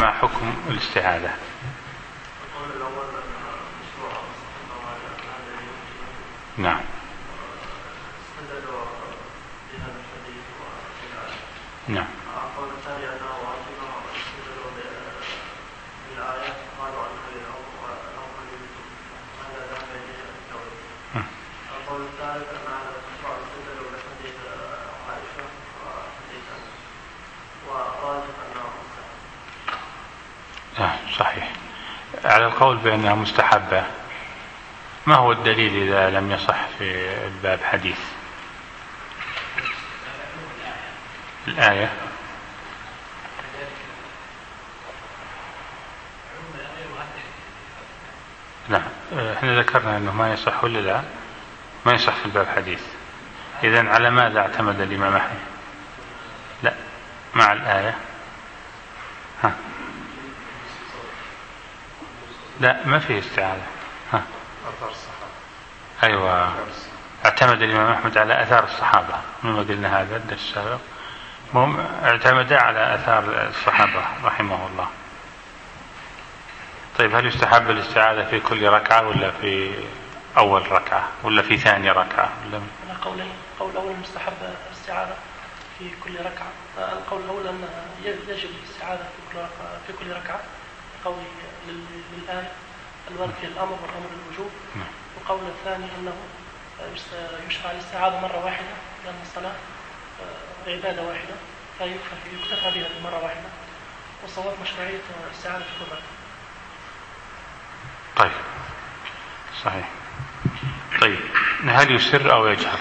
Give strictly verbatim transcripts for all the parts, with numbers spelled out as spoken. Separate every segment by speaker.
Speaker 1: فما حكم الاستعاذة؟ نعم. نعم. صحيح. على القول بأنها مستحبة، ما هو الدليل إذا لم يصح في الباب حديث؟ الآية. لا، احنا ذكرنا أنه ما يصح ولا لا؟ ما يصح في الباب حديث. إذن على ماذا اعتمد الإمام أحمد؟ لا، مع الآية. ها. لا، ما فيه استعاذة. ها.
Speaker 2: أثار الصحابة.
Speaker 1: أيوة، اعتمد الإمام أحمد على أثار الصحابة، مما قلنا هذا الدرس السابق، اعتمد على أثار الصحابة رحمه الله. طيب، هل يستحب الاستعاذة في كل ركعة ولا في أول ركعة ولا في ثاني ركعة؟
Speaker 3: ولا قولين. قول الأول مستحب الاستعاذة في كل ركعة. القول الأول أن يجب الاستعاذة في كل ركعة، قول للآية الوارد في الأمر والأمر الوجوب. والقول الثاني أنه يشرع الاستعاذة مرة واحدة، لأن الصلاة عبادة واحدة فيكتفى بها مرة واحدة، والصواب مشروعية الاستعاذة في كل ركعة.
Speaker 1: طيب، صحيح. طيب، هل يسر أو يجهر؟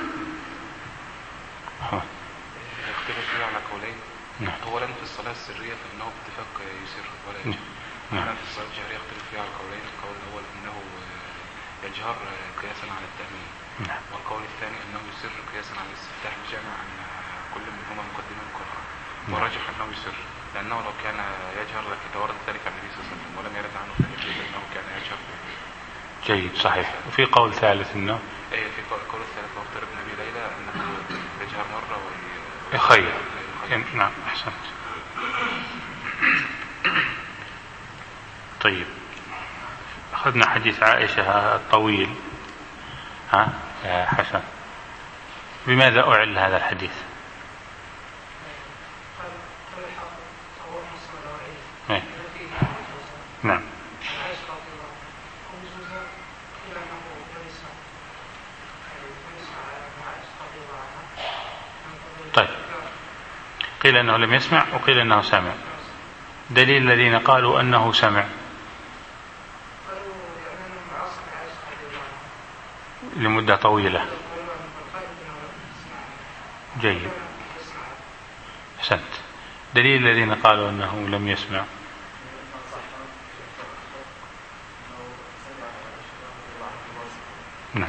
Speaker 2: يختلف فيه على قولين. أولا في الصلاة السرية فإنه باتفاق يسر ولا يجهر. أما في الصلاة الجهرية يختلف فيه على قولين. القول الأول أنه يجهر قياسا على التأمين، والقول الثاني أنه يسر قياسا على الاستفتاح، بجمع أن كل منهما مقدمة القرآن. وراجح أنه يسر، لأنه لو كان يجهر لتورد ذلك عن النبي صلى الله عليه وسلم، ولم يرد عنه التنبيه أنه كان يجهر.
Speaker 1: جيد، صحيح. وفي قول ثالث أنه
Speaker 2: إيه، في قول الثالث واقترب نبي ليلى أنه يجهر مرة
Speaker 1: ويخير. نعم، أحسنت. طيب، أخذنا حديث عائشة الطويل. ها يا حسن، بماذا أعل هذا الحديث؟ إيه؟ نعم. طيب، قيل أنه لم يسمع وقيل أنه سمع. دليل الذين قالوا أنه سمع لمدة طويلة. جيد، أحسنت. دليل الذين قالوا أنه لم يسمع. نعم.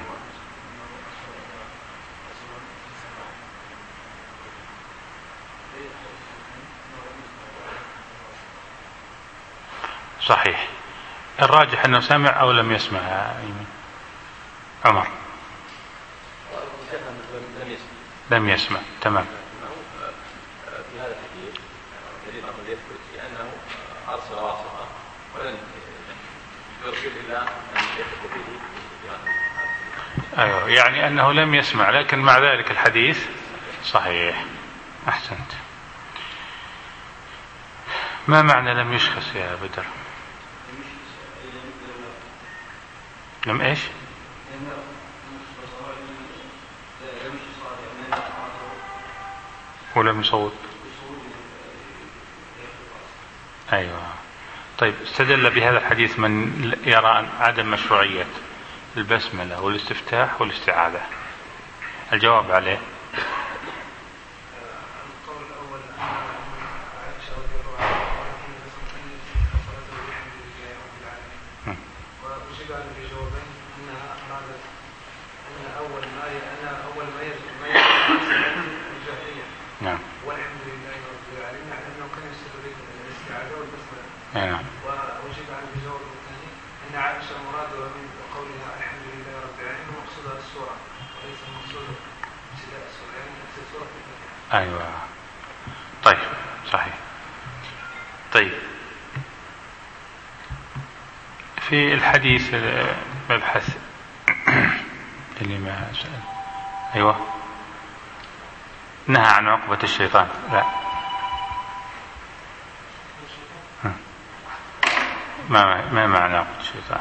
Speaker 1: صحيح. الراجح أنه سمع أو لم يسمع. عمر لم يسمع. تمام.
Speaker 4: في هذا الحديث يريد أن يثبت لأنه أرسل واصفة ولن يرسل إلا أن يثبت به.
Speaker 1: أيوه، يعني أنه لم يسمع، لكن مع ذلك الحديث صحيح. أحسنت. ما معنى لم يشخص يا بدر؟ لم إيش؟ ولم يصوت. أيوة. طيب، استدل بهذا الحديث من يرى عدم مشروعية البسملة والاستفتاح والاستعاذة. الجواب عليه. نعم.
Speaker 5: والحمد لله رب العالمين، لأنه كان يستدل بالاستعاذة والبسملة.
Speaker 1: نعم.
Speaker 5: ووجب على الجواب الثاني أن عائشة مرادها من قولها الحمد لله رب العالمين مقصودها السورة وليس المقصود ابتداء السورة، يعني نفس السورة في الفاتحة.
Speaker 1: أيوة. طيب، صحيح. طيب، في الحديث مبحث اللي ما سأل. أيوة نهى عن عقبة الشيطان. لا ما ما معنى عقبة الشيطان؟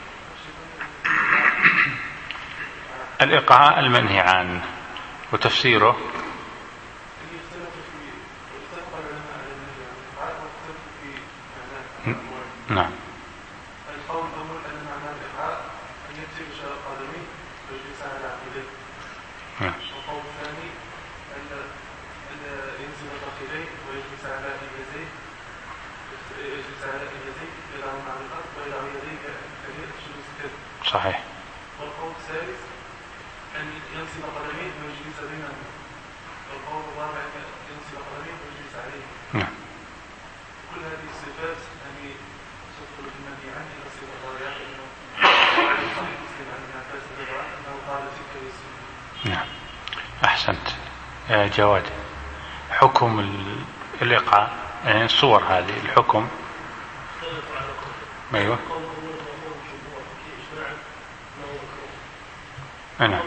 Speaker 1: الإيقاع المنهي عنه وتفسيره. نعم.
Speaker 5: القول الأول أن معنى الإيقاع أن يمسك قدميه ويجلس على عقبيه. والقول الثاني أن ينزل فخذيه ويجلس على يديه يجلس على يديه يضعهما على الأرض ويضع يديه كثير جلوس الكذب.
Speaker 1: صحيح.
Speaker 5: والقول الثالث أن ينصب قدميه ويجلس بينهما. والقول الرابع أن ينصب قدميه ويجلس عليه.
Speaker 1: نعم.
Speaker 5: كل هذه الصفات يعني تدخل في المنهي عنه إلى صفة الضريعة أنه صحيح مسلم عن ابن عباس رضي الله عنه أنه قال تلك يسلم.
Speaker 1: نعم أحسنت يا جواد. حكم الإيقاع يعني الصور هذه الحكم. أيوة أنا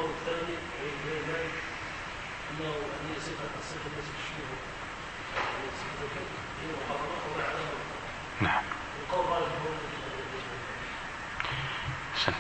Speaker 1: نعم. أحسنت.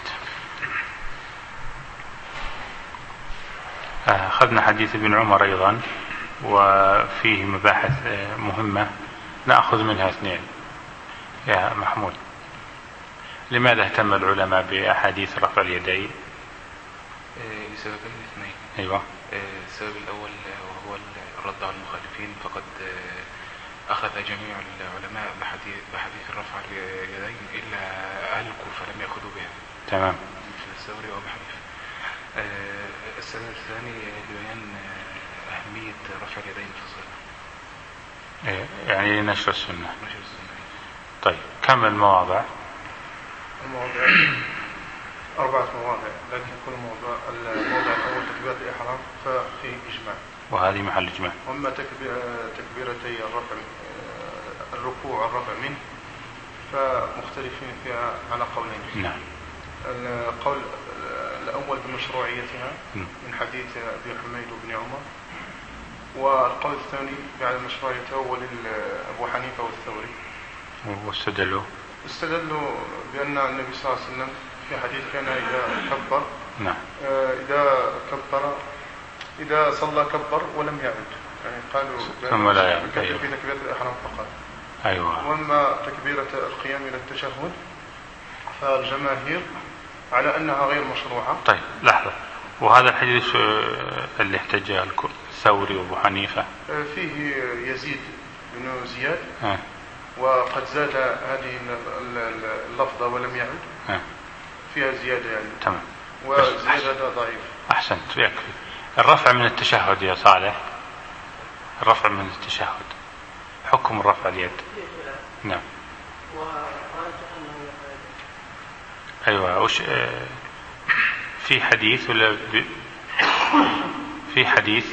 Speaker 1: أخذنا حديث ابن عمر أيضا وفيه مباحث مهمة نأخذ منها اثنين. يا محمود لماذا اهتم العلماء بأحاديث رفع اليدين؟
Speaker 2: لسببين اثنين.
Speaker 1: أيوة.
Speaker 2: السبب الأول وهو الرد على المخالفين، فقد أخذ جميع العلماء بحديث, بحديث رفع اليدين إلا أهل الكوفة لم يأخذوا بها.
Speaker 1: تمام.
Speaker 2: في الثوري وبحديث. السبب الثاني لبيان أهمية رفع اليدين في الصلاة.
Speaker 1: يعني نشر السنة.
Speaker 2: نشر السنة.
Speaker 1: طيب كم المواضع؟
Speaker 6: المواضع أربعة مواضع، لكن كل موضوع الموضع الأول تكبيرة الإحرام ففيه إجماع،
Speaker 1: وهذه محل إجماع.
Speaker 6: وأما تكبيرتي الرفع الركوع والرفع منه فمختلفين فيها على قولين.
Speaker 1: نعم.
Speaker 6: القول الأول بمشروعيتها من حديث أبي حميد وابن عمر، والقول الثاني بعد مشروعيتها هو لأبو حنيفة والثوري.
Speaker 1: واستدلوا
Speaker 6: استدلوا بأن النبي صلى الله عليه وسلم في حديث كان إذا كبر
Speaker 1: نعم.
Speaker 6: إذا كبر إذا صلى كبر ولم يعد، يعني قالوا
Speaker 1: ثم لا يعد
Speaker 6: في تكبيرة الإحرام فقط.
Speaker 1: أيوة.
Speaker 6: وأما تكبيرة القيام إلى التشهد فالجماهير على أنها غير مشروعة.
Speaker 1: طيب لحظة، وهذا الحديث اللي احتجه الثوري وابو حنيفة
Speaker 6: فيه يزيد بن زياد
Speaker 1: ها.
Speaker 6: وقد زاد هذه اللفظة ولم يعد
Speaker 1: ها.
Speaker 6: فيها زيادة يعني.
Speaker 1: تمام.
Speaker 6: وزيادة ضعيف.
Speaker 1: أحسنت يكفي. الرفع من التشهد يا صالح، الرفع من التشهد حكم رفع اليد. نعم. أيوة. وش في حديث ولا ب... في حديث؟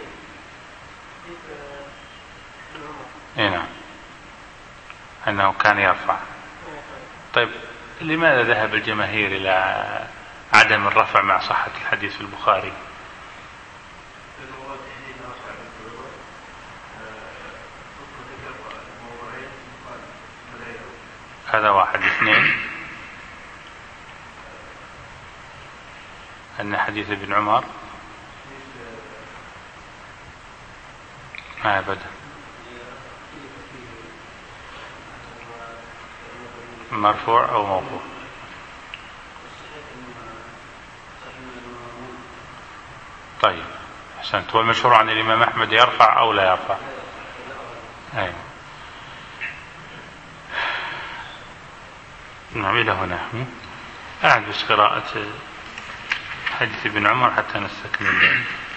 Speaker 1: اي نعم أنه كان يرفع. طيب لماذا ذهب الجماهير إلى عدم الرفع مع صحة الحديث في البخاري؟ هذا واحد. اثنين أن حديث ابن عمر ما أبدا مرفوع أو موقوف. طيب أحسنت. والمشهور عن الإمام أحمد يرفع أو لا يرفع؟ أيوة. نعم إلى هنا أعد بس قراءة حديث ابن عمر حتى نستكمل.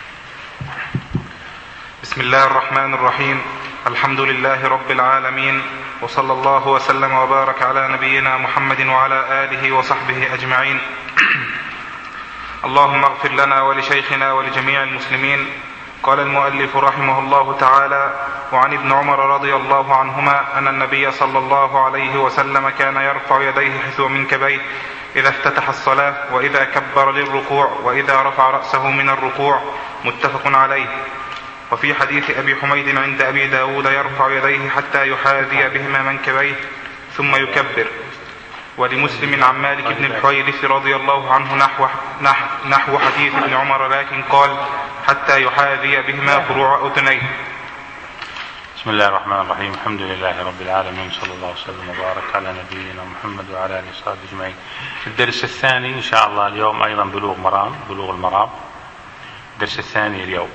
Speaker 7: بسم الله الرحمن الرحيم. الحمد لله رب العالمين، وصلى الله وسلم وبارك على نبينا محمد وعلى آله وصحبه أجمعين. اللهم اغفر لنا ولشيخنا ولجميع المسلمين قال المؤلف رحمه الله تعالى: وعن ابن عمر رضي الله عنهما أن النبي صلى الله عليه وسلم كان يرفع يديه حذو منكبيه إذا افتتح الصلاة وإذا كبر للركوع وإذا رفع رأسه من الركوع، متفق عليه. وفي حديث أبي حميد عند أبي داود: يرفع يديه حتى يحاذي بهما منكبيه ثم يكبر. ولمسلم عن مالك بن الحويرث رضي الله عنه نحو, نحو, نحو حديث ابن عمر، لكن قال: حتى يحاذي بهما فروع أذنيه.
Speaker 1: بسم الله الرحمن الرحيم. الحمد لله رب العالمين، صلى الله وسلم وبارك على نبينا محمد وعلى آله وصحبه أجمعين. في الدرس الثاني إن شاء الله اليوم أيضا بلوغ مرام بلوغ المرام الدرس الثاني اليوم،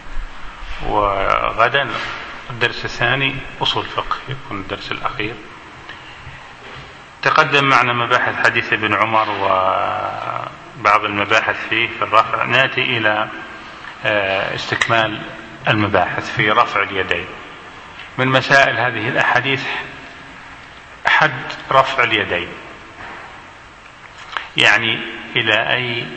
Speaker 1: وغدا الدرس الثاني أصول فقه يكون الدرس الأخير. تقدم معنا مباحث حديث ابن عمر وبعض المباحث فيه في الرفع. نأتي إلى استكمال المباحث في رفع اليدين. من مسائل هذه الأحاديث حد رفع اليدين، يعني إلى أي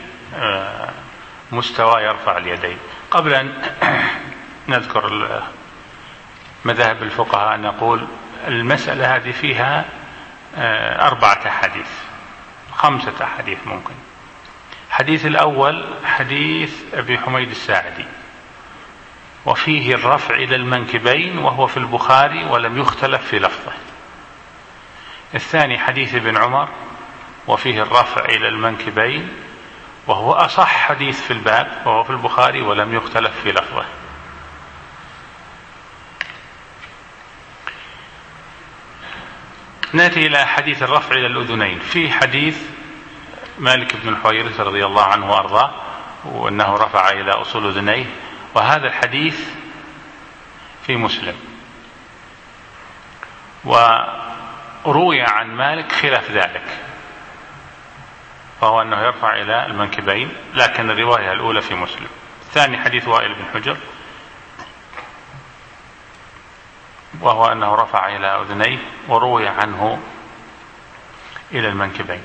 Speaker 1: مستوى يرفع اليدين. قبل أن نذكر مذاهب الفقهاء نقول المسألة هذه فيها أربعة أحاديث، خمسة أحاديث ممكن. الحديث الأول حديث أبي حميد الساعدي، وفيه الرفع إلى المنكبين، وهو في البخاري ولم يختلف في لفظه. الثاني حديث ابن عمر، وفيه الرفع إلى المنكبين، وهو أصح حديث في الباب، وهو في البخاري ولم يختلف في لفظه. نأتي إلى حديث الرفع إلى الأذنين. في حديث مالك بن الحويرث رضي الله عنه وأرضاه، وأنه رفع إلى أصول أذنيه، وهذا الحديث في مسلم. وروي عن مالك خلاف ذلك، فهو أنه يرفع إلى المنكبين، لكن الرواية الأولى في مسلم. الثاني حديث وائل بن حجر، وهو أنه رفع إلى أذنيه، وروي عنه إلى المنكبين.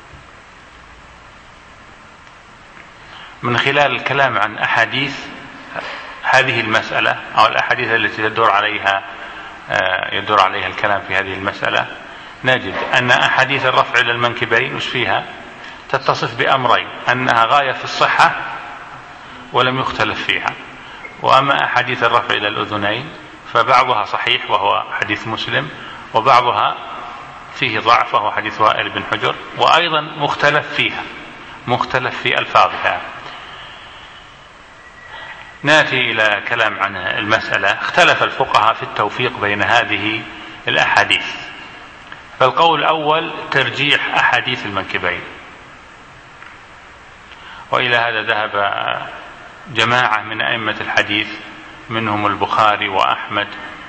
Speaker 1: من خلال الكلام عن أحاديث هذه المسألة أو الأحاديث التي يدور عليها يدور عليها الكلام في هذه المسألة، نجد أن أحاديث الرفع إلى المنكبين وش فيها؟ تتصف بأمرين: أنها غاية في الصحة ولم يختلف فيها. وأما أحاديث الرفع إلى الأذنين فبعضها صحيح وهو حديث مسلم، وبعضها فيه ضعف وهو حديث وائل بن حجر، وأيضا مختلف فيها، مختلف في ألفاظها. نأتي إلى كلام عن المسألة. اختلف الفقهاء في التوفيق بين هذه الأحاديث. فالقول الأول ترجيح أحاديث المنكبين، وإلى هذا ذهب جماعة من أئمة الحديث، منهم البخاري وأحمد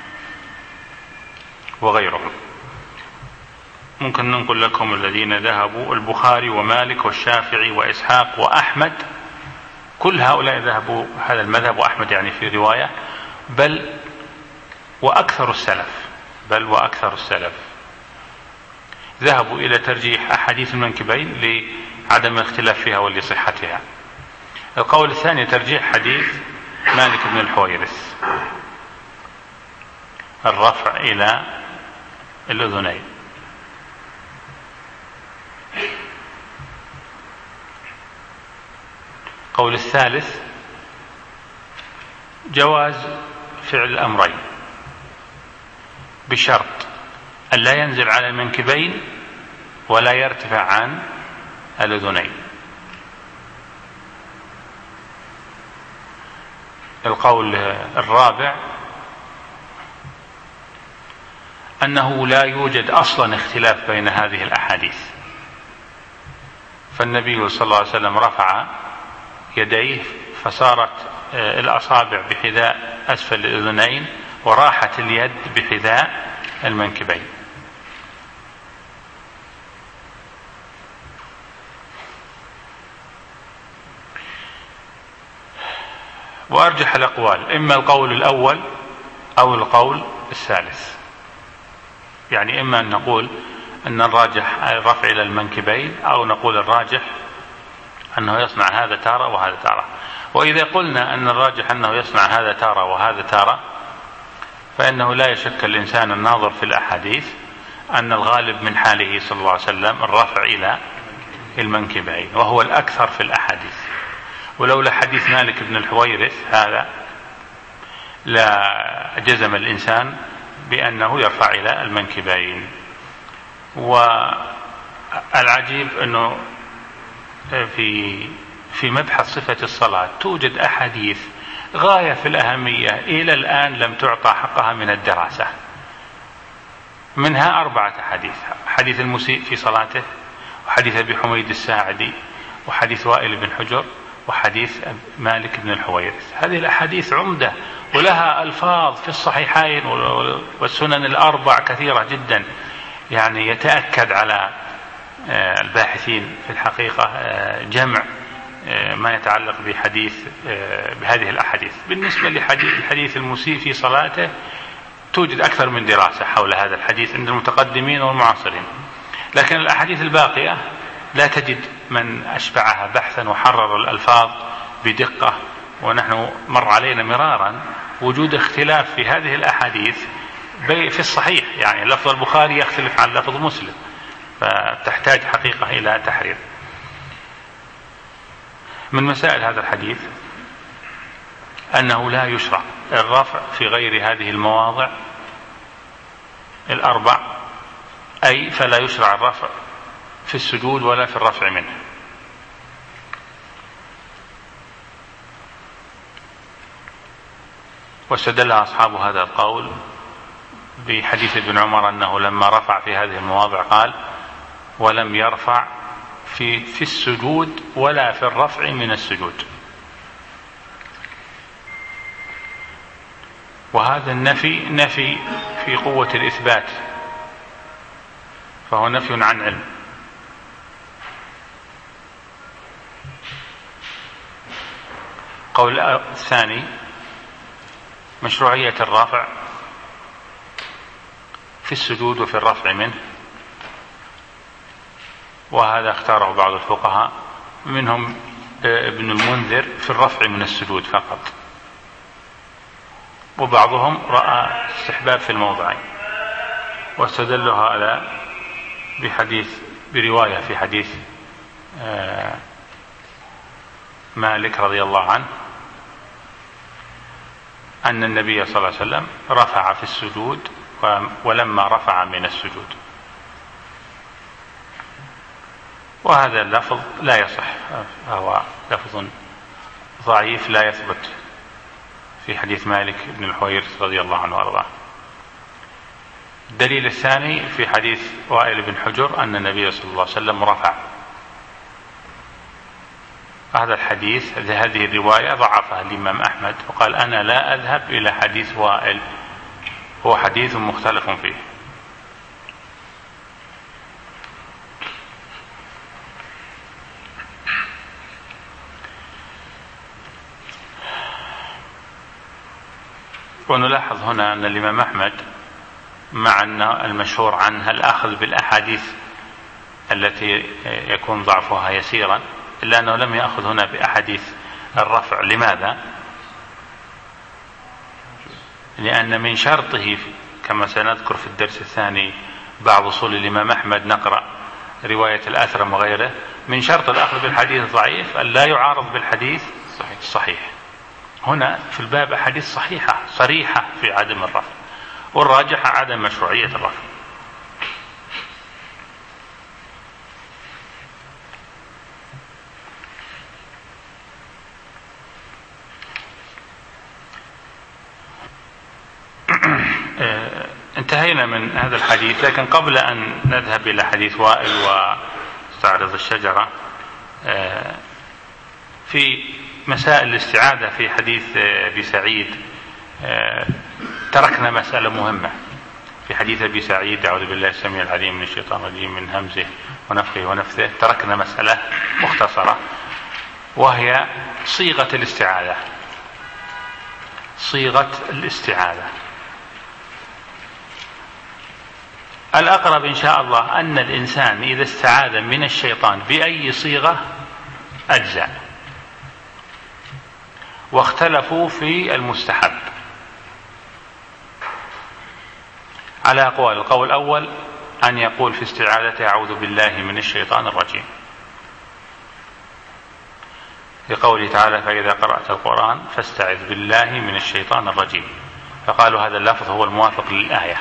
Speaker 1: وغيرهم. ممكن ننقل لكم الذين ذهبوا: البخاري ومالك والشافعي وإسحاق وأحمد، كل هؤلاء ذهبوا هذا المذهب، وأحمد يعني في رواية، بل وأكثر السلف بل وأكثر السلف ذهبوا إلى ترجيح أحاديث المنكبين لعدم الاختلاف فيها ولصحتها. القول الثاني ترجيح حديث مالك بن الحويرث، الرفع إلى الأذنين. القول الثالث جواز فعل الأمرين بشرط أن لا ينزل على المنكبين ولا يرتفع عن الأذنين. القول الرابع أنه لا يوجد أصلا اختلاف بين هذه الأحاديث، فالنبي صلى الله عليه وسلم رفع يديه فصارت الأصابع بحذاء أسفل الأذنين، وراحت اليد بحذاء المنكبين. وأرجح الأقوال إما القول الأول أو القول الثالث، يعني إما أن نقول أن الراجح الرفع إلى المنكبين، أو نقول الراجح أنه يصنع هذا تارة وهذا تارة. وإذا قلنا أن الراجح أنه يصنع هذا تارة وهذا تارة، فإنه لا يشك الإنسان الناظر في الأحاديث أن الغالب من حاله صلى الله عليه وسلم الرفع إلى المنكبين، وهو الأكثر في الأحاديث. ولولا حديث مالك بن الحويرث هذا لا جزم الإنسان بأنه يرفع إلى المنكبين. والعجيب أنه في في مبحث صفة الصلاة توجد أحاديث غاية في الأهمية إلى الآن لم تعطى حقها من الدراسة. منها أربعة أحاديث: حديث المسيء في صلاته، وحديث أبي حميد الساعدي، وحديث وائل بن حجر، وحديث مالك بن الحويرث. هذه الأحاديث عمدة ولها ألفاظ في الصحيحين والسنن الأربع كثيرة جدا، يعني يتأكد على الباحثين في الحقيقة جمع ما يتعلق بحديث بهذه الأحاديث. بالنسبة لحديث حديث المسيء في صلاته توجد أكثر من دراسة حول هذا الحديث عند المتقدمين والمعاصرين، لكن الأحاديث الباقية لا تجد من أشبعها بحثا وحرر الألفاظ بدقة. ونحن مر علينا مرارا وجود اختلاف في هذه الأحاديث في الصحيح، يعني لفظ البخاري يختلف عن لفظ مسلم، فتحتاج حقيقة إلى تحرير. من مسائل هذا الحديث أنه لا يشرع الرفع في غير هذه المواضع الأربع، أي فلا يشرع الرفع في السجود ولا في الرفع منه. واستدل أصحاب هذا القول بحديث ابن عمر أنه لما رفع في هذه المواضع قال: ولم يرفع في في السجود ولا في الرفع من السجود. وهذا النفي نفي في قوة الإثبات، فهو نفي عن علم. قول الثاني مشروعية الرافع في السجود وفي الرفع منه، وهذا اختاره بعض الفقهاء منهم ابن المنذر في الرفع من السجود فقط، وبعضهم رأى استحباب في الموضعين. واستدل هذا بحديث برواية في حديث مالك رضي الله عنه أن النبي صلى الله عليه وسلم رفع في السجود ولما رفع من السجود. وهذا اللفظ لا يصح، هو لفظ ضعيف لا يثبت في حديث مالك بن الحويرث رضي الله عنه وارضاه. الدليل الثاني في حديث وائل بن حجر أن النبي صلى الله عليه وسلم رفع. هذا الحديث هذه الرواية ضعفها الإمام أحمد وقال: أنا لا أذهب إلى حديث وائل، هو حديث مختلف فيه. ونلاحظ هنا أن الإمام أحمد مع أن المشهور عنها الأخذ بالأحاديث التي يكون ضعفها يسيرا، إلا أنه لم يأخذ هنا بأحاديث الرفع. لماذا؟ لأن من شرطه كما سنذكر في الدرس الثاني بعض أصول الإمام أحمد نقرأ رواية الأثرم وغيره، من شرط الأخذ بالحديث الضعيف أن لا يعارض بالحديث الصحيح. هنا في الباب أحاديث صحيحة صريحة في عدم الرفع، والراجح عدم مشروعية الرفع. انتهينا من هذا الحديث، لكن قبل أن نذهب إلى حديث وائل واستعرض الشجرة، في مسائل الاستعاذة في حديث أبي سعيد تركنا مسألة مهمة. في حديث أبي سعيد: أعوذ بالله السميع العليم من الشيطان الرجيم من همزه ونفخه ونفثه، تركنا مسألة مختصرة وهي صيغة الاستعاذة. صيغة الاستعاذة الأقرب إن شاء الله أن الإنسان إذا استعاذ من الشيطان بأي صيغة أجزاء، واختلفوا في المستحب على أقوال. القول الأول أن يقول في استعاذته أعوذ بالله من الشيطان الرجيم، لقوله تعالى فإذا قرأت القرآن فاستعذ بالله من الشيطان الرجيم، فقالوا هذا اللفظ هو الموافق للآية.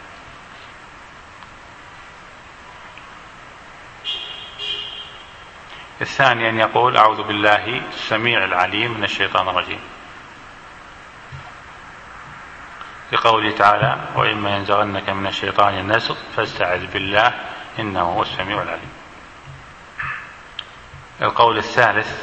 Speaker 1: الثاني أن يقول أعوذ بالله السميع العليم من الشيطان الرجيم، لقوله تعالى وإما ينزغنك من الشيطان نزغ فاستعذ بالله إنه هو السميع العليم. القول الثالث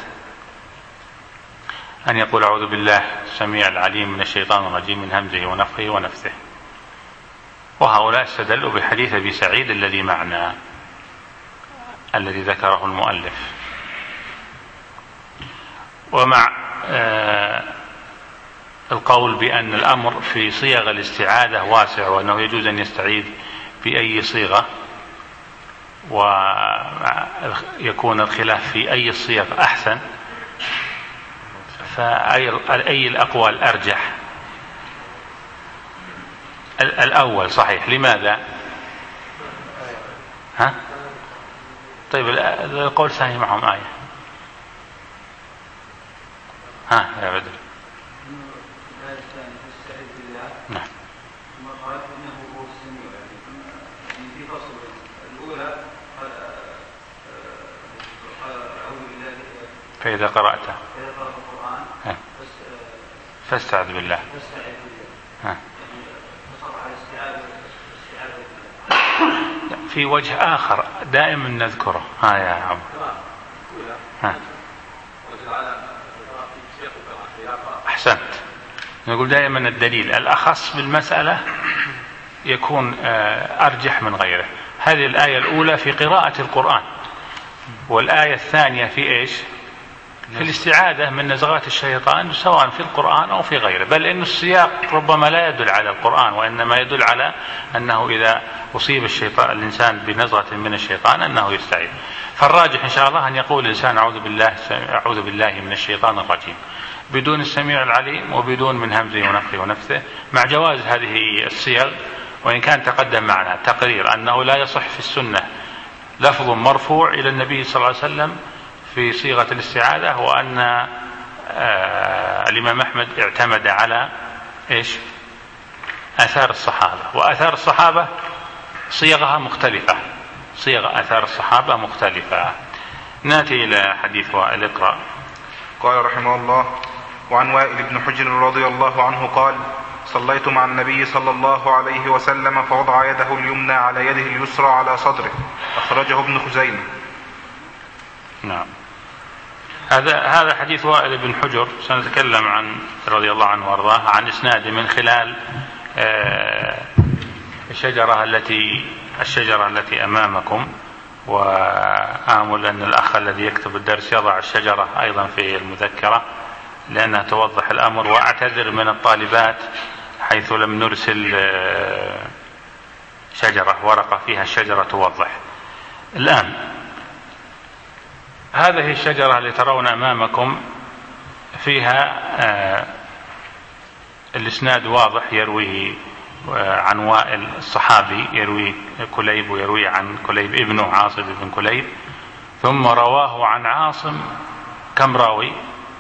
Speaker 1: أن يقول أعوذ بالله السميع العليم من الشيطان الرجيم من همزه ونفخه ونفثه، وهؤلاء استدلوا بحديث أبي سعيد الذي معنا الذي ذكره المؤلف. ومع آه القول بأن الأمر في صيغ الاستعاذة واسع، وأنه يجوز أن يستعيذ بأي صيغة، ويكون الخلاف في أي الصيغ أحسن، فأي الأقوال أرجح؟ الأول صحيح. لماذا؟ ها؟ طيب القول الثاني معهم آية. ها يا بدر. نعم. فإذا قرأت فاستعذ بالله. ها. في وجه آخر دائما نذكره. ها يا عم. ها. أحسنت. نقول دائما الدليل الأخص بالمسألة يكون أرجح من غيره. هذه الآية الأولى في قراءة القرآن، والآية الثانية في إيش؟ في الاستعاذة من نزغات الشيطان، سواء في القرآن أو في غيره، بل إن السياق ربما لا يدل على القرآن، وإنما يدل على أنه إذا أصيب الشيطان الإنسان بنزغة من الشيطان أنه يستعيذ. فالراجح إن شاء الله أن يقول الإنسان أعوذ بالله أعوذ بالله من الشيطان الرجيم بدون السميع العليم وبدون من همزه ونفخه ونفثه، مع جواز هذه الصيغ، وإن كان تقدم معنا تقرير أنه لا يصح في السنة لفظ مرفوع إلى النبي صلى الله عليه وسلم في صيغة الاستعاذة، وأن آه الإمام أحمد اعتمد على إيش؟ آثار الصحابة، وآثار الصحابة صيغها مختلفة، صيغ آثار الصحابة مختلفة. نأتي إلى حديث وائل. اقرأ.
Speaker 7: قال رحمه الله: وعن وائل بن حجر رضي الله عنه قال: صليت مع النبي صلى الله عليه وسلم فوضع يده اليمنى على يده اليسرى على صدره، أخرجه ابن خزيمة.
Speaker 1: نعم. هذا هذا حديث وائل بن حجر سنتكلم عن رضي الله عنه وارضاه عن اسناده من خلال الشجرة التي الشجرة التي أمامكم، وآمل أن الأخ الذي يكتب الدرس يضع الشجرة أيضا في المذكرة لأنها توضح الأمر، وأعتذر من الطالبات حيث لم نرسل شجرة ورقة فيها الشجرة توضح. الآن هذه الشجرة اللي ترون أمامكم فيها آه الإسناد واضح، يرويه آه عن وائل الصحابي، يروي كليب ويروي عن كليب ابنه عاصم بن كليب، ثم رواه عن عاصم كم راوي؟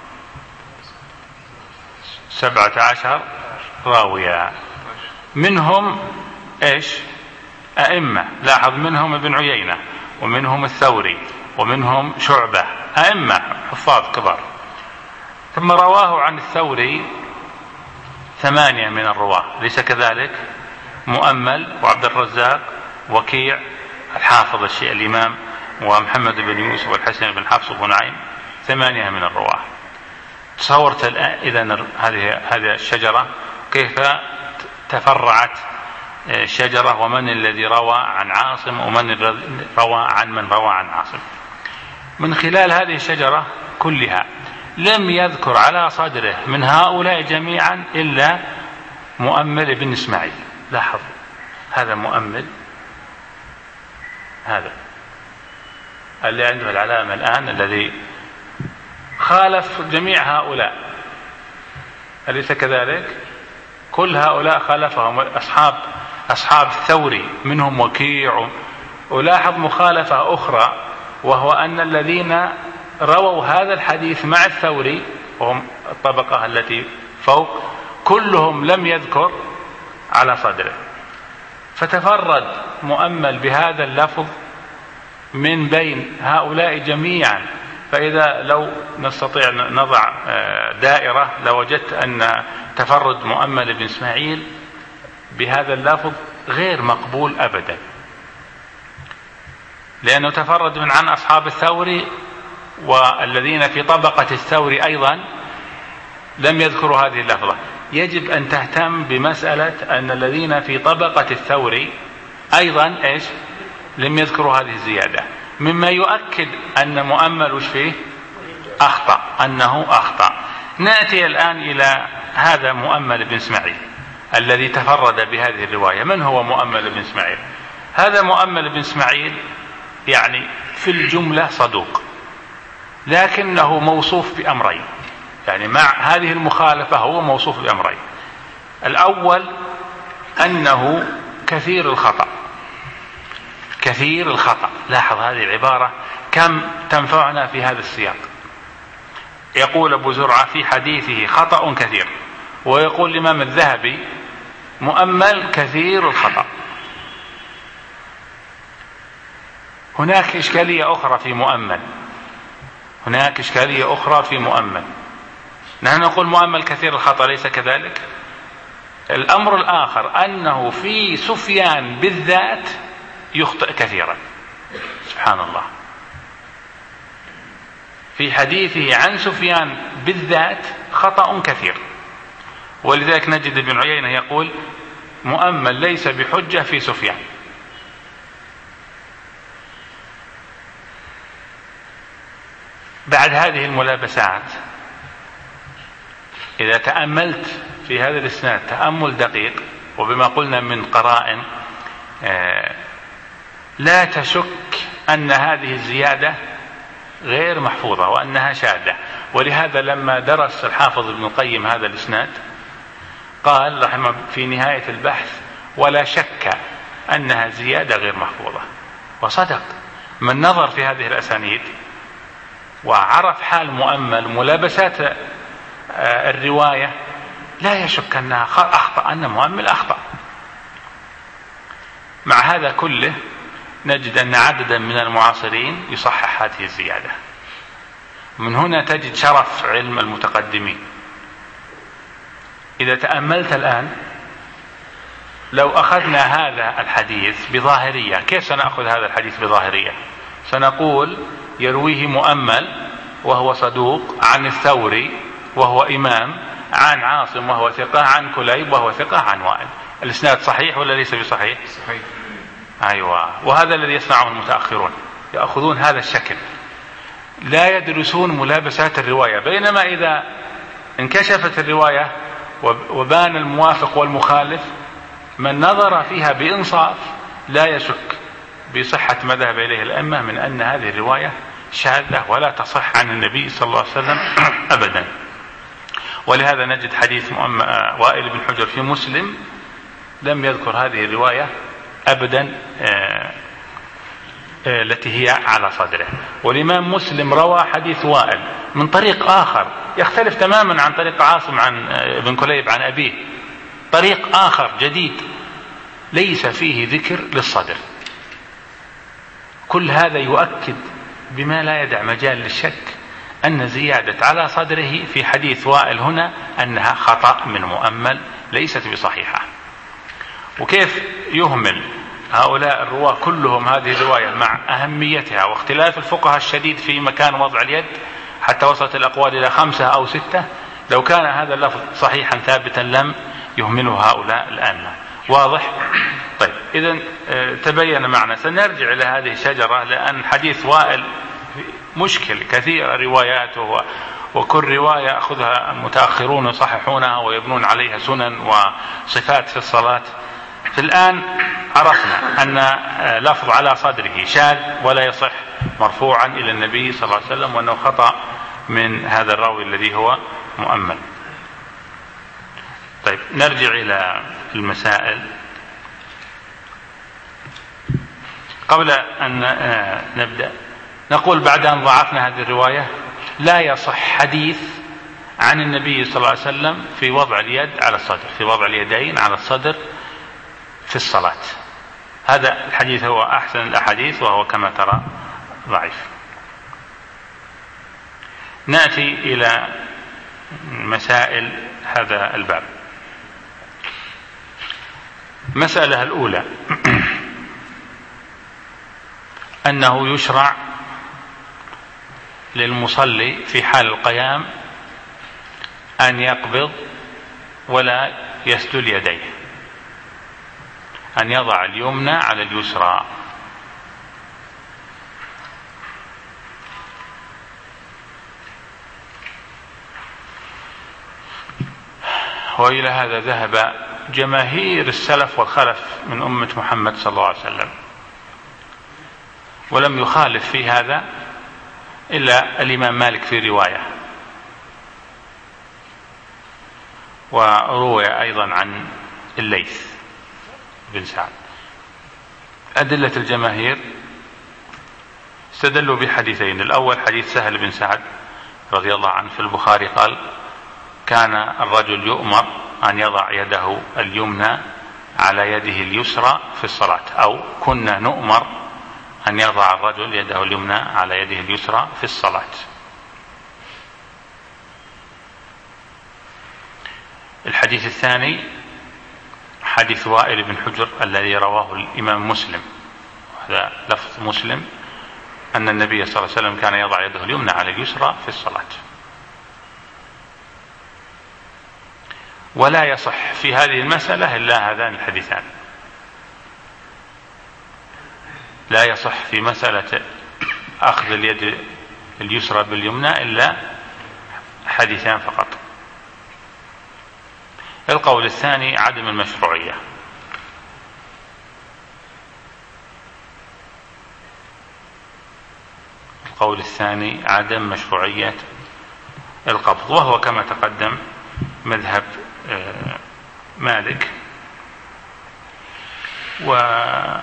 Speaker 1: سبعة عشر راويا، منهم إيش؟ أئمة. لاحظ منهم ابن عيينة، ومنهم الثوري، ومنهم شعبة، أئمة حفاظ كبار. ثم رواه عن الثوري ثمانية من الرواة، ليس كذلك؟ مؤمل وعبد الرزاق وكيع الحافظ الشيء الإمام ومحمد بن يوسف والحسن بن حفص بن نعيم، ثمانية من الرواة. تصورت إذن هذه هذه الشجرة كيف تفرعت شجرة، ومن الذي روى عن عاصم، ومن روى عن من روى عن عاصم. من خلال هذه الشجرة كلها لم يذكر على صدره من هؤلاء جميعا إلا مؤمل بن إسماعيل. لاحظ هذا مؤمل، هذا اللي عنده العلامة الآن الذي خالف جميع هؤلاء، أليس كذلك؟ كل هؤلاء خالفهم أصحاب أصحاب الثوري منهم وكيع. ولاحظ مخالفة أخرى، وهو أن الذين رووا هذا الحديث مع الثوري وهم الطبقة التي فوق كلهم لم يذكر على صدره، فتفرد مؤمل بهذا اللفظ من بين هؤلاء جميعا. فإذا لو نستطيع نضع دائرة لوجدت أن تفرد مؤمل بن إسماعيل بهذا اللفظ غير مقبول أبدا، لأنه تفرد من عن أصحاب الثوري، والذين في طبقة الثوري أيضا لم يذكروا هذه اللفظة. يجب أن تهتم بمسألة أن الذين في طبقة الثوري أيضا إيش لم يذكروا هذه الزيادة، مما يؤكد أن مؤمل وش فيه أخطأ، أنه أخطأ. نأتي الآن إلى هذا مؤمل بن إسماعيل الذي تفرد بهذه الرواية. من هو مؤمل بن إسماعيل؟ هذا مؤمل بن إسماعيل يعني في الجملة صدوق، لكنه موصوف بأمرين، يعني مع هذه المخالفة هو موصوف بأمرين. الأول أنه كثير الخطأ، كثير الخطأ. لاحظ هذه العبارة كم تنفعنا في هذا السياق. يقول أبو زرعة في حديثه خطأ كثير، ويقول الإمام الذهبي مؤمل كثير الخطأ. هناك إشكالية أخرى في مؤمل، هناك إشكالية أخرى في مؤمل. نحن نقول مؤمل كثير الخطأ، ليس كذلك. الأمر الآخر أنه في سفيان بالذات يخطئ كثيرا، سبحان الله. في حديثه عن سفيان بالذات خطأ كثير، ولذلك نجد ابن عيينة يقول مؤمل ليس بحجة في سفيان. بعد هذه الملابسات إذا تأملت في هذا الإسناد تأمل دقيق، وبما قلنا من قرائن لا تشك أن هذه الزيادة غير محفوظة وأنها شاذة. ولهذا لما درس الحافظ ابن القيم هذا الإسناد قال رحمه في نهاية البحث ولا شك أنها زيادة غير محفوظة. وصدق، من نظر في هذه الأسانيد وعرف حال مؤمل ملابسات الرواية لا يشك أنها أخطأ، أن مؤمل أخطأ. مع هذا كله نجد أن عددا من المعاصرين يصحح هذه الزيادة. من هنا تجد شرف علم المتقدمين. إذا تأملت الآن لو أخذنا هذا الحديث بظاهرية، كيف سنأخذ هذا الحديث بظاهرية؟ سنقول يرويه مؤمل وهو صدوق عن الثوري وهو إمام، عن عاصم وهو ثقة، عن كليب وهو ثقة، عن وائل. الإسناد صحيح ولا ليس بصحيح؟
Speaker 2: صحيح.
Speaker 1: أيوة. وهذا الذي يصنعه المتأخرون، يأخذون هذا الشكل، لا يدرسون ملابسات الرواية. بينما إذا انكشفت الرواية وبان الموافق والمخالف، من نظر فيها بإنصاف لا يشك بصحة ما ذهب إليه الأئمة من أن هذه الرواية شاذة ولا تصح عن النبي صلى الله عليه وسلم أبدا. ولهذا نجد حديث وائل بن حجر في مسلم لم يذكر هذه الرواية أبدا التي هي على صدره. والإمام مسلم روى حديث وائل من طريق آخر يختلف تماما عن طريق عاصم عن ابن كليب عن أبيه، طريق آخر جديد ليس فيه ذكر للصدر. كل هذا يؤكد بما لا يدع مجال للشك أن زيادة على صدره في حديث وائل هنا أنها خطأ من مؤمل ليست بصحيحة. وكيف يهمل هؤلاء الرواة كلهم هذه الرواية مع أهميتها واختلاف الفقهاء الشديد في مكان وضع اليد حتى وصلت الأقوال إلى خمسة أو ستة؟ لو كان هذا اللفظ صحيحا ثابتا لم يهمله هؤلاء الآن. واضح؟ طيب، إذن تبين معنا. سنرجع إلى هذه الشجرة لأن حديث وائل مشكل كثير رواياته، وكل رواية يأخذها المتأخرون يصححونها ويبنون عليها سنن وصفات في الصلاة. في الآن عرفنا أن لفظ على صدره شاذ ولا يصح مرفوعا إلى النبي صلى الله عليه وسلم، وأنه خطأ من هذا الراوي الذي هو مؤمل. نرجع إلى المسائل. قبل أن نبدأ نقول بعد أن ضعفنا هذه الرواية لا يصح حديث عن النبي صلى الله عليه وسلم في وضع اليد على الصدر، في وضع اليدين على الصدر في الصلاة. هذا الحديث هو أحسن الأحاديث وهو كما ترى ضعيف. نأتي إلى مسائل هذا الباب. المسألة الأولى أنه يشرع للمصلي في حال القيام أن يقبض ولا يسدل يديه، أن يضع اليمنى على اليسرى. وإلى هذا ذهب جماهير السلف والخلف من أمة محمد صلى الله عليه وسلم، ولم يخالف في هذا إلا الإمام مالك في رواية، وروي أيضا عن الليث بن سعد. أدلة الجماهير استدلوا بحديثين. الأول حديث سهل بن سعد رضي الله عنه في البخاري قال: كان الرجل يؤمر أن يضع يده اليمنى على يده اليسرى في الصلاة، أو كنا نؤمر أن يضع الرجل يده اليمنى على يده اليسرى في الصلاة. الحديث الثاني حديث وائل بن حجر الذي رواه الإمام مسلم، هذا لفظ مسلم، أن النبي صلى الله عليه وسلم كان يضع يده اليمنى على اليسرى في الصلاة. ولا يصح في هذه المسألة إلا هذان الحديثان. لا يصح في مسألة أخذ اليد اليسرى باليمنى إلا حديثان فقط. القول الثاني عدم المشروعية. القول الثاني عدم مشروعية القبض، وهو كما تقدم مذهب مالك. وهذا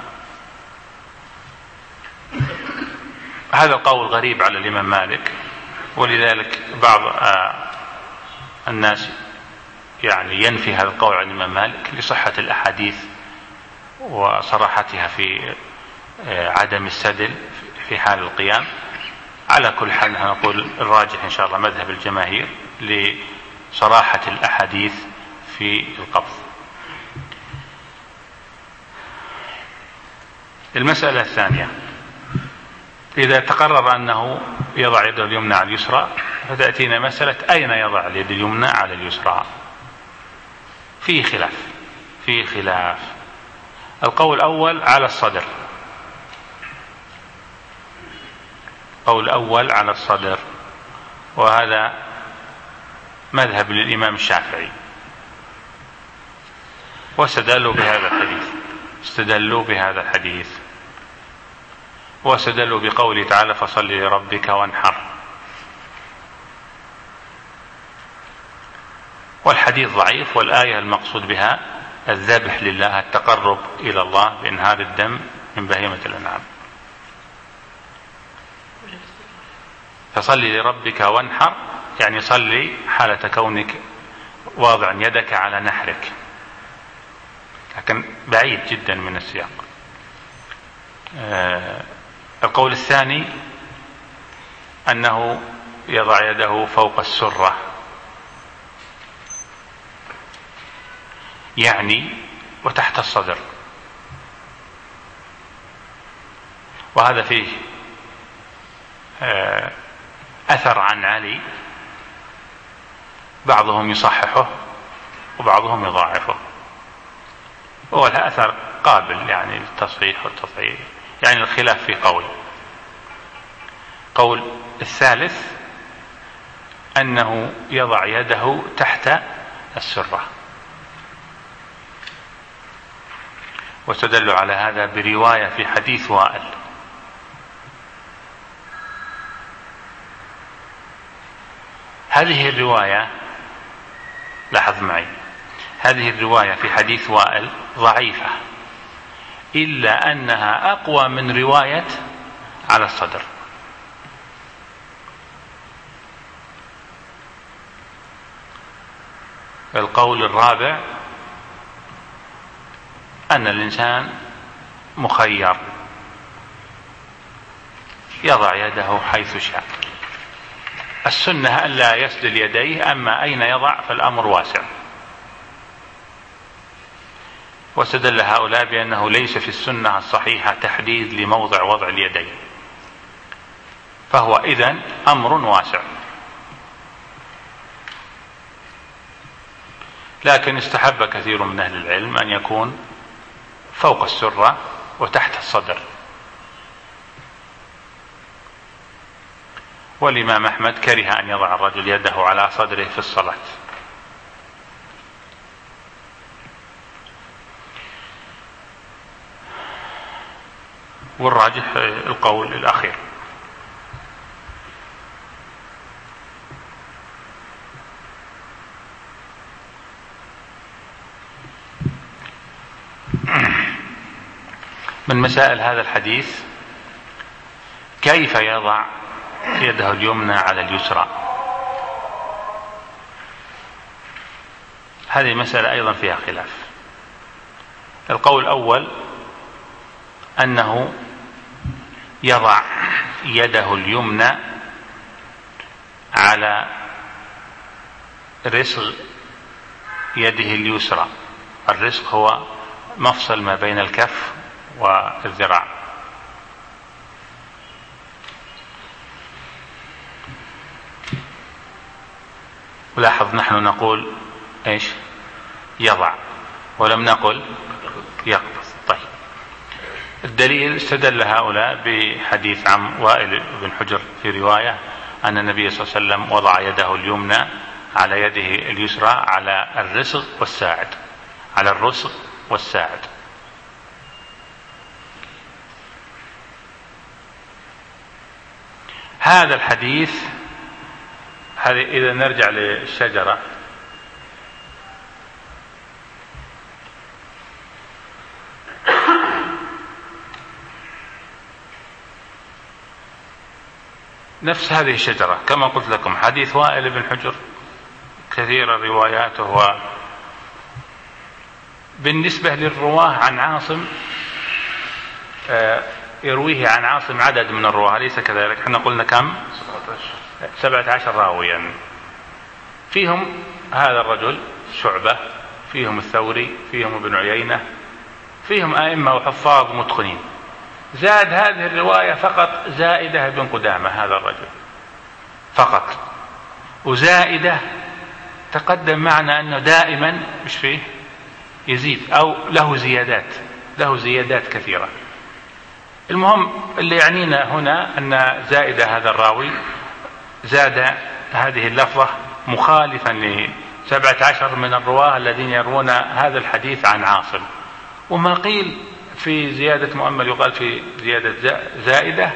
Speaker 1: القول غريب على الإمام مالك، ولذلك بعض الناس يعني ينفي هذا القول عن الإمام مالك لصحة الأحاديث وصراحتها في عدم السدل في حال القيام. على كل حال نقول الراجح إن شاء الله مذهب الجماهير لصراحة الأحاديث في القبض. المسألة الثانية: إذا تقرر أنه يضع يده اليمنى على اليسرى، فتأتينا مسألة أين يضع اليد اليمنى على اليسرى. فيه خلاف فيه خلاف القول الأول على الصدر، القول الأول على الصدر، وهذا مذهب للإمام الشافعي، واستدلوا بهذا الحديث استدلوا بهذا الحديث واستدلوا بقوله تعالى: فصل لربك وانحر. والحديث ضعيف، والآية المقصود بها الذبح لله، التقرب إلى الله بإنهار الدم من بهيمة الأنعام. فصل لربك وانحر يعني صلي حالة كونك واضع يدك على نحرك، لكن بعيد جدا من السياق. آه القول الثاني أنه يضع يده فوق السرة، يعني وتحت الصدر، وهذا فيه آه أثر عن علي، بعضهم يصححه وبعضهم يضاعفه، هو الأثر قابل يعني للتصحيح والتضعيف، يعني الخلاف في قول. قول الثالث أنه يضع يده تحت السرة، واستدلوا على هذا برواية في حديث وائل. هذه الرواية لاحظ معي، هذه الرواية في حديث وائل ضعيفة، إلا أنها أقوى من رواية على الصدر. القول الرابع أن الإنسان مخير يضع يده حيث شاء. السنة ألا يسدل يديه، أما أين يضع فالأمر واسع. واستدل هؤلاء بأنه ليس في السنة الصحيحة تحديد لموضع وضع اليدين، فهو إذن أمر واسع. لكن استحب كثير من أهل العلم أن يكون فوق السرة وتحت الصدر. والإمام أحمد كره أن يضع الرجل يده على صدره في الصلاة. والراجح القول الأخير. من مسائل هذا الحديث كيف يضع يده اليمنى على اليسرى. هذه مسألة أيضا فيها خلاف. القول الأول أنه يضع يده اليمنى على رسغ يده اليسرى. الرسغ هو مفصل ما بين الكف والذراع. ولاحظ نحن نقول ايش؟ يضع، ولم نقل يقبض. طيب، الدليل استدل هؤلاء بحديث عن وائل بن حجر في رواية أن النبي صلى الله عليه وسلم وضع يده اليمنى على يده اليسرى على الرسغ والساعد، على الرسغ والساعد. هذا الحديث، هذه إذا نرجع للشجرة، نفس هذه الشجرة كما قلت لكم. حديث وائل بن حجر كثيرة رواياته. بالنسبة للرواه عن عاصم، يرويه عن عاصم عدد من الرواه، ليس كذلك. احنا قلنا كم؟ سبعة عشر راويا. فيهم هذا الرجل شعبة، فيهم الثوري، فيهم ابن عيينة، فيهم أئمة وحفاظ متقنين. زاد هذه الرواية فقط زائدة بن قدامة، هذا الرجل فقط. وزائدة تقدم معنا أنه دائما مش فيه يزيد، أو له زيادات، له زيادات كثيرة. المهم اللي يعنينا هنا أن زائدة هذا الراوي زاد هذه اللفظة مخالفا لسبعة عشر من الرواه الذين يروون هذا الحديث عن عاصم. وما قيل في زيادة مؤمل يقال في زيادة زائدة،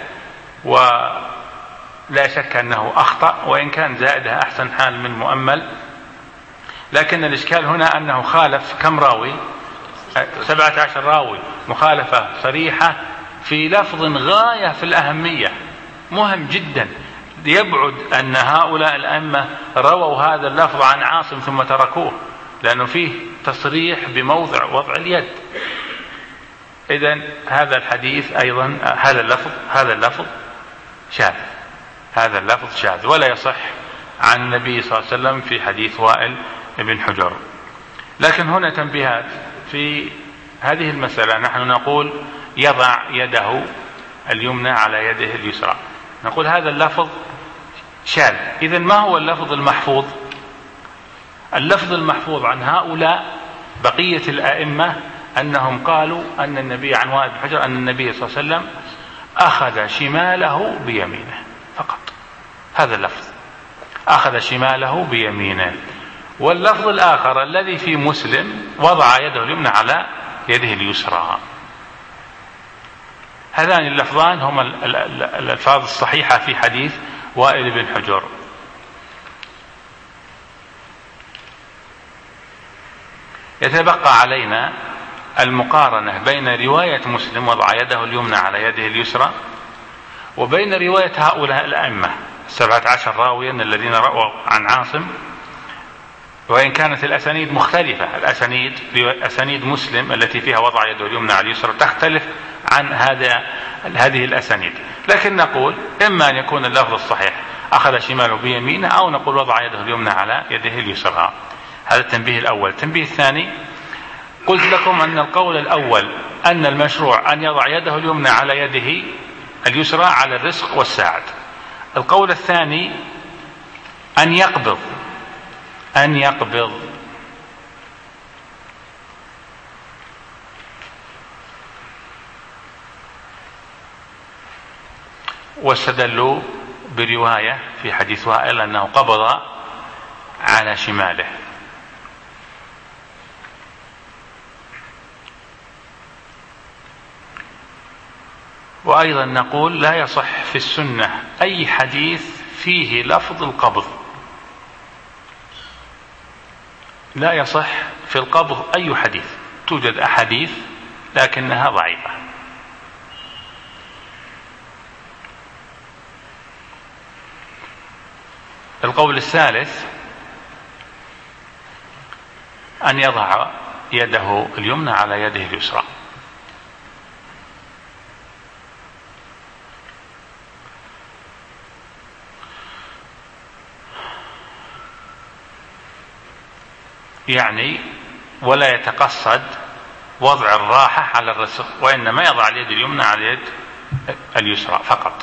Speaker 1: ولا شك أنه أخطأ، وإن كان زائدة أحسن حال من مؤمل. لكن الإشكال هنا أنه خالف كم راوي؟ سبعة عشر راوي، مخالفة صريحة في لفظ غاية في الأهمية، مهم جدا. يبعد أن هؤلاء الأئمة رووا هذا اللفظ عن عاصم ثم تركوه، لأنه فيه تصريح بموضع وضع اليد. إذن هذا الحديث أيضا، هذا اللفظ هذا اللفظ شاذ، هذا اللفظ شاذ ولا يصح عن النبي صلى الله عليه وسلم في حديث وائل بن حجر. لكن هنا تنبيهات في هذه المسألة. نحن نقول يضع يده اليمنى على يده اليسرى، نقول هذا اللفظ شاذ. إذن ما هو اللفظ المحفوظ؟ اللفظ المحفوظ عن هؤلاء بقية الأئمة أنهم قالوا أن النبي، عن وائل بن حجر، أن النبي صلى الله عليه وسلم أخذ شماله بيمينه فقط. هذا اللفظ، أخذ شماله بيمينه. واللفظ الآخر الذي في مسلم وضع يده اليمنى على يده اليسرى. هذان اللفظان هما الألفاظ الصحيحة في حديث وائل بن حجر. يتبقى علينا المقارنة بين رواية مسلم وضع يده اليمنى على يده اليسرى وبين رواية هؤلاء الأئمة السبعة عشر راويا الذين رأوا عن عاصم، وإن كانت الأسانيد مختلفة. الأسانيد أسانيد مسلم التي فيها وضع يده اليمنى على اليسرى تختلف عن هذا هذه الأسانيد، لكن نقول إما أن يكون اللفظ الصحيح أخذ شماله بيمينه، أو نقول وضع يده اليمنى على يده اليسرى. هذا التنبيه الأول. التنبيه الثاني، قلت لكم أن القول الأول أن المشروع أن يضع يده اليمنى على يده اليسرى على الرسغ والساعد. القول الثاني أن يقبض أن يقبض واستدلوا برواية في حديث وائل أنه قبض على شماله. وأيضا نقول لا يصح في السنة أي حديث فيه لفظ القبض، لا يصح في القبض أي حديث. توجد أحاديث لكنها ضعيفة. القول الثالث أن يضع يده اليمنى على يده اليسرى. يعني ولا يتقصد وضع الراحة على الرسغ، وإنما يضع اليد اليمنى على اليد اليسرى فقط.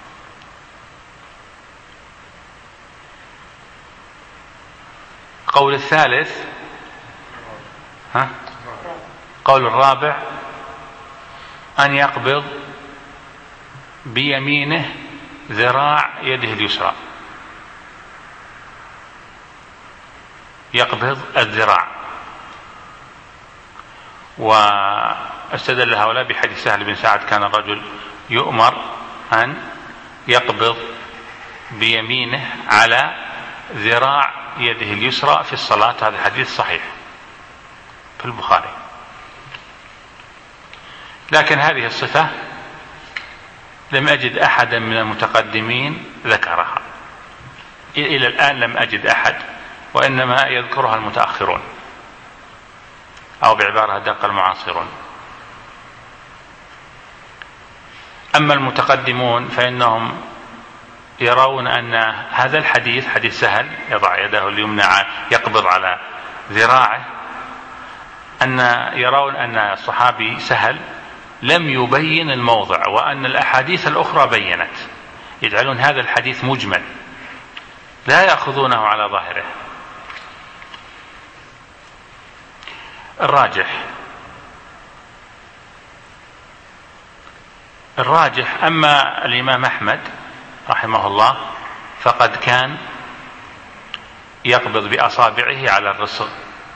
Speaker 1: قول الثالث ها؟ قول الرابع أن يقبض بيمينه ذراع يده اليسرى، يقبض الذراع. واستدل هؤلاء بحديث سهل بن سعد كان الرجل يؤمر أن يقبض بيمينه على ذراع يده اليسرى في الصلاة. هذا حديث صحيح في البخاري، لكن هذه الصفة لم أجد أحدا من المتقدمين ذكرها إلى الآن، لم أجد أحد، وإنما يذكرها المتأخرون أو بعبارة دق المعاصرون. أما المتقدمون فإنهم يرون أن هذا الحديث حديث سهل يضع يده اليمنى يقبض على ذراعه، أن يرون أن الصحابي سهل لم يبين الموضع، وأن الأحاديث الأخرى بينت، يجعلون هذا الحديث مجمل لا يأخذونه على ظاهره. الراجح الراجح أما الإمام أحمد رحمه الله فقد كان يقبض بأصابعه على الرسغ،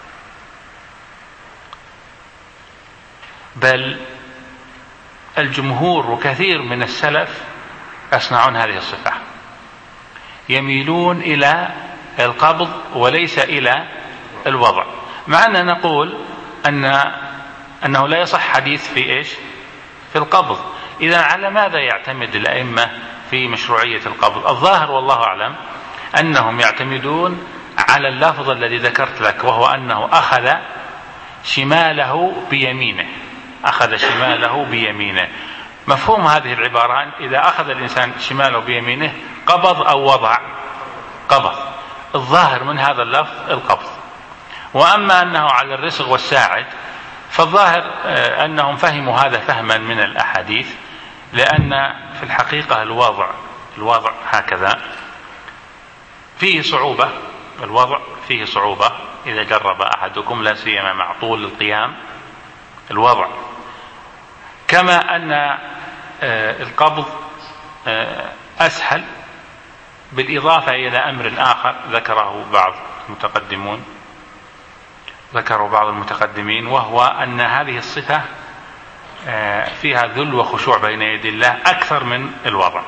Speaker 1: بل الجمهور وكثير من السلف يصنعون هذه الصفة، يميلون إلى القبض وليس إلى الوضع، مع أننا نقول أن أنه لا يصح حديث في إيش؟ في القبض. إذا على ماذا يعتمد الأئمة في مشروعية القبض؟ الظاهر والله أعلم أنهم يعتمدون على اللفظ الذي ذكرت لك، وهو أنه أخذ شماله بيمينه، أخذ شماله بيمينه. مفهوم هذه العبارة إذا أخذ الإنسان شماله بيمينه قبض أو وضع؟ قبض. الظاهر من هذا اللفظ القبض. وأما أنه على الرسغ والساعد فالظاهر أنهم فهموا هذا فهما من الأحاديث، لأن في الحقيقة الوضع الوضع هكذا فيه صعوبة، الوضع فيه صعوبة إذا جرب أحدكم، لا سيما مع طول القيام الوضع، كما أن القبض أسهل، بالإضافة إلى أمر آخر ذكره بعض المتقدمون ذكروا بعض المتقدمين وهو أن هذه الصفة فيها ذل وخشوع بين يدي الله أكثر من الوضع.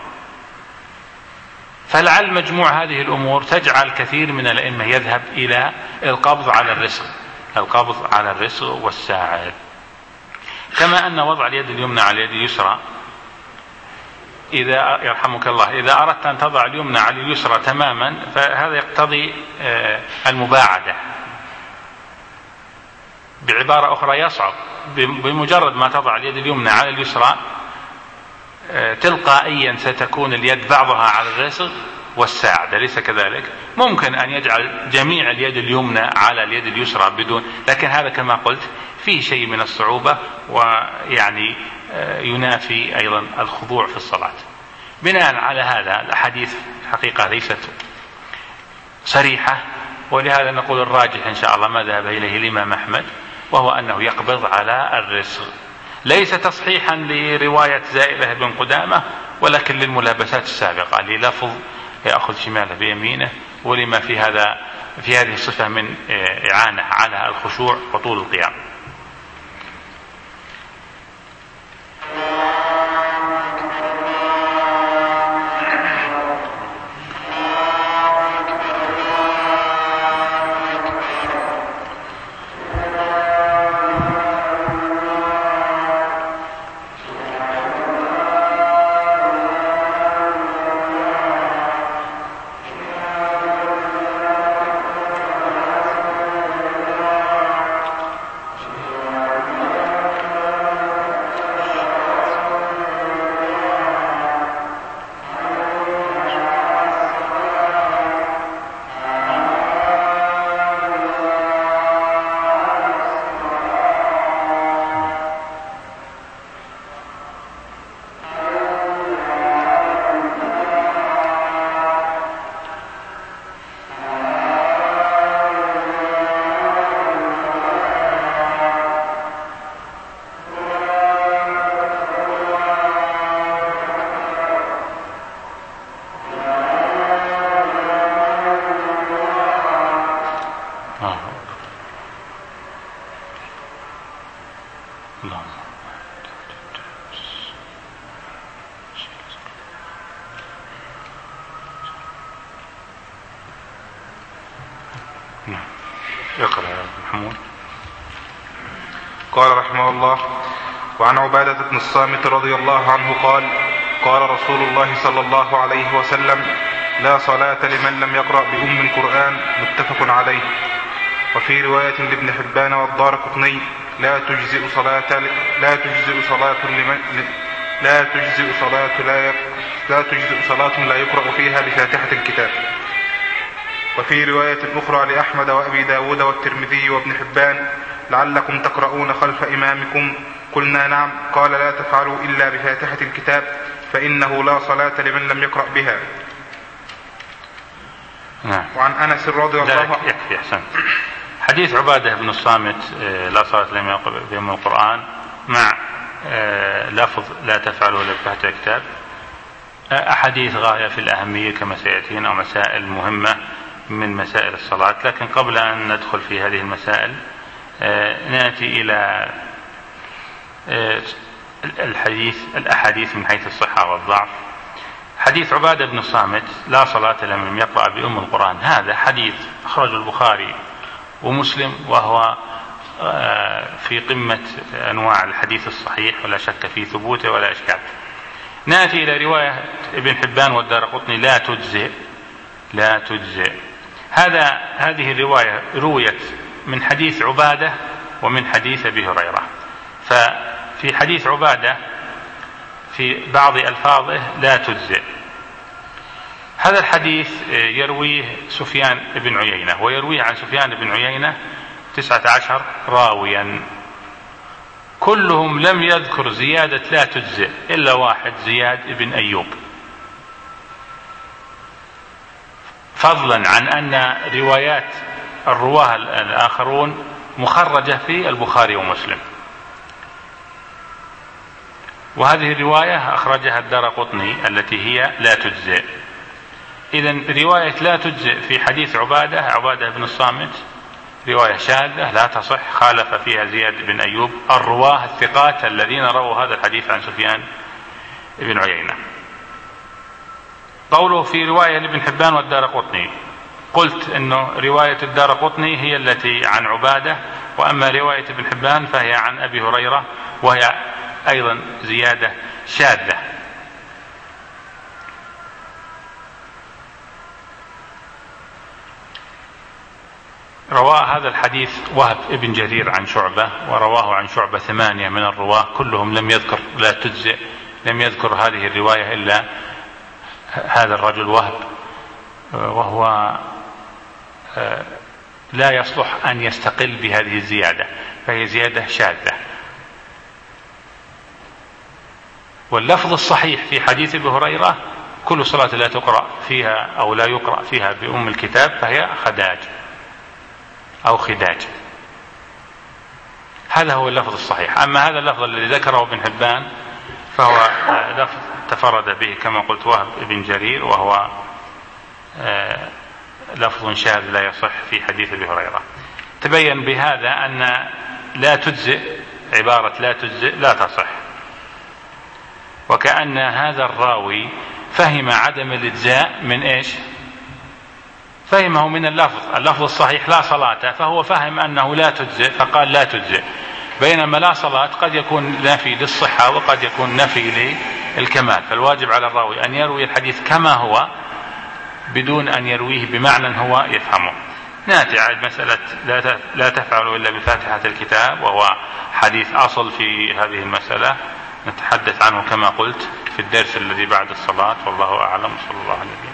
Speaker 1: فلعل مجموع هذه الأمور تجعل كثير من الأئمة يذهب إلى القبض على الرسغ، القبض على الرسغ والساعد. كما أن وضع اليد اليمنى على اليد اليسرى، إذا يرحمك الله إذا أردت أن تضع اليمنى على اليسرى تماما فهذا يقتضي المباعدة. بعبارة أخرى يصعب بمجرد ما تضع اليد اليمنى على اليسرى تلقائيا ستكون اليد بعضها على الرسغ والساعد، أليس كذلك؟ ممكن أن يجعل جميع اليد اليمنى على اليد اليسرى بدون، لكن هذا كما قلت فيه شيء من الصعوبة ويعني ينافي أيضا الخضوع في الصلاة. بناء على هذا الأحاديث حقيقة ليست صريحة، ولهذا نقول الراجح إن شاء الله ما ذهب إليه الإمام أحمد، وهو أنه يقبض على الرسغ، ليس تصحيحا لرواية زائدة بن قدامة ولكن للملابسات السابقة، للفظ يأخذ شماله بيمينه، ولما في هذا في هذه الصفة من إعانة على الخشوع وطول القيام.
Speaker 7: قال رحمه الله: وعن عبادة بن الصامت رضي الله عنه قال: قال رسول الله صلى الله عليه وسلم: لا صلاة لمن لم يقرأ بأم القرآن، متفق عليه. وفي رواية لابن حبان والدارقطني: لا تجزئ صلاة لا تجزئ صلاة لمن لا تجزئ صلاة لا لا تجزئ صلاة لا يقرأ فيها بفاتحة الكتاب. وفي رواية أخرى لأحمد وأبي داود والترمذي وابن حبان: لعلكم تقرؤون خلف إمامكم. قلنا: نعم. قال: لا تفعلوا إلا بفاتحة الكتاب، فإنه لا صلاة لمن لم يقرأ بها.
Speaker 1: نعم.
Speaker 7: وعن أنس رضي الله عنه.
Speaker 1: يكفي أحسن. حديث عبادة بن الصامت لا صلاة لمن يقرأ بأم القرآن مع لفظ لا تفعلوا إلا بفاتحة الكتاب أحاديث غاية في الأهمية كما سيأتينا، أو مسائل مهمة من مسائل الصلاة. لكن قبل أن ندخل في هذه المسائل نأتي إلى الحديث الأحاديث من حيث الصحة والضعف. حديث عبادة بن الصامت لا صلاة لمن يقرأ بأم القرآن، هذا حديث أخرجه البخاري ومسلم، وهو في قمة أنواع الحديث الصحيح ولا شك في ثبوته ولا إشكال. نأتي إلى رواية ابن حبان والدارقطني: لا تجزئ لا تجزئ. هذا هذه الرواية رويت من حديث عبادة ومن حديث أبي هريرة. ففي حديث عبادة في بعض ألفاظه لا تجزئ. هذا الحديث يرويه سفيان بن عيينة، ويرويه عن سفيان بن عيينة تسعة عشر راويا، كلهم لم يذكر زيادة لا تجزئ إلا واحد، زياد بن أيوب، فضلا عن أن روايات الرواه الآخرون مخرجة في البخاري ومسلم. وهذه الرواية أخرجها الدارقطني التي هي لا تجزئ. إذن رواية لا تجزئ في حديث عبادة عبادة بن الصامت رواية شاذة لا تصح، خالف فيها زياد بن أيوب الرواه الثقات الذين رووا هذا الحديث عن سفيان بن عيينة. قوله في رواية لابن حبان والدارقطني، قلت أنه رواية الدارقطني هي التي عن عبادة وأما رواية ابن حبان فهي عن أبي هريرة وهي أيضا زيادة شاذة. رواه هذا الحديث وهب ابن جرير عن شعبة، ورواه عن شعبة ثمانية من الرواة كلهم لم يذكر لا تجزئ لم يذكر هذه الرواية إلا هذا الرجل وهب، وهو لا يصلح أن يستقل بهذه الزيادة، فهي زيادة شاذة. واللفظ الصحيح في حديث ابي هريرة كل صلاة لا تقرأ فيها أو لا يقرأ فيها بأم الكتاب فهي خداج أو خداج، هذا هو اللفظ الصحيح. أما هذا اللفظ الذي ذكره ابن حبان فهو لفظ تفرد به كما قلت وهب ابن جرير، وهو لفظ شاذ لا يصح في حديث ابي هريرة. تبين بهذا أن لا تجزئ، عبارة لا تجزئ لا تصح، وكأن هذا الراوي فهم عدم الإجزاء من إيش؟ فهمه من اللفظ اللفظ الصحيح لا صلاة، فهو فهم أنه لا تجزئ فقال لا تجزئ، بينما لا صلاة قد يكون نفي للصحة وقد يكون نفي للكمال. فالواجب على الراوي أن يروي الحديث كما هو بدون أن يرويه بمعنى هو يفهمه. نأتي على مسألة لا تفعلوا إلا بفاتحة الكتاب، وهو حديث أصل في هذه المسألة، نتحدث عنه كما قلت في الدرس الذي بعد الصلاة، والله أعلم. صلى الله عليه وسلم.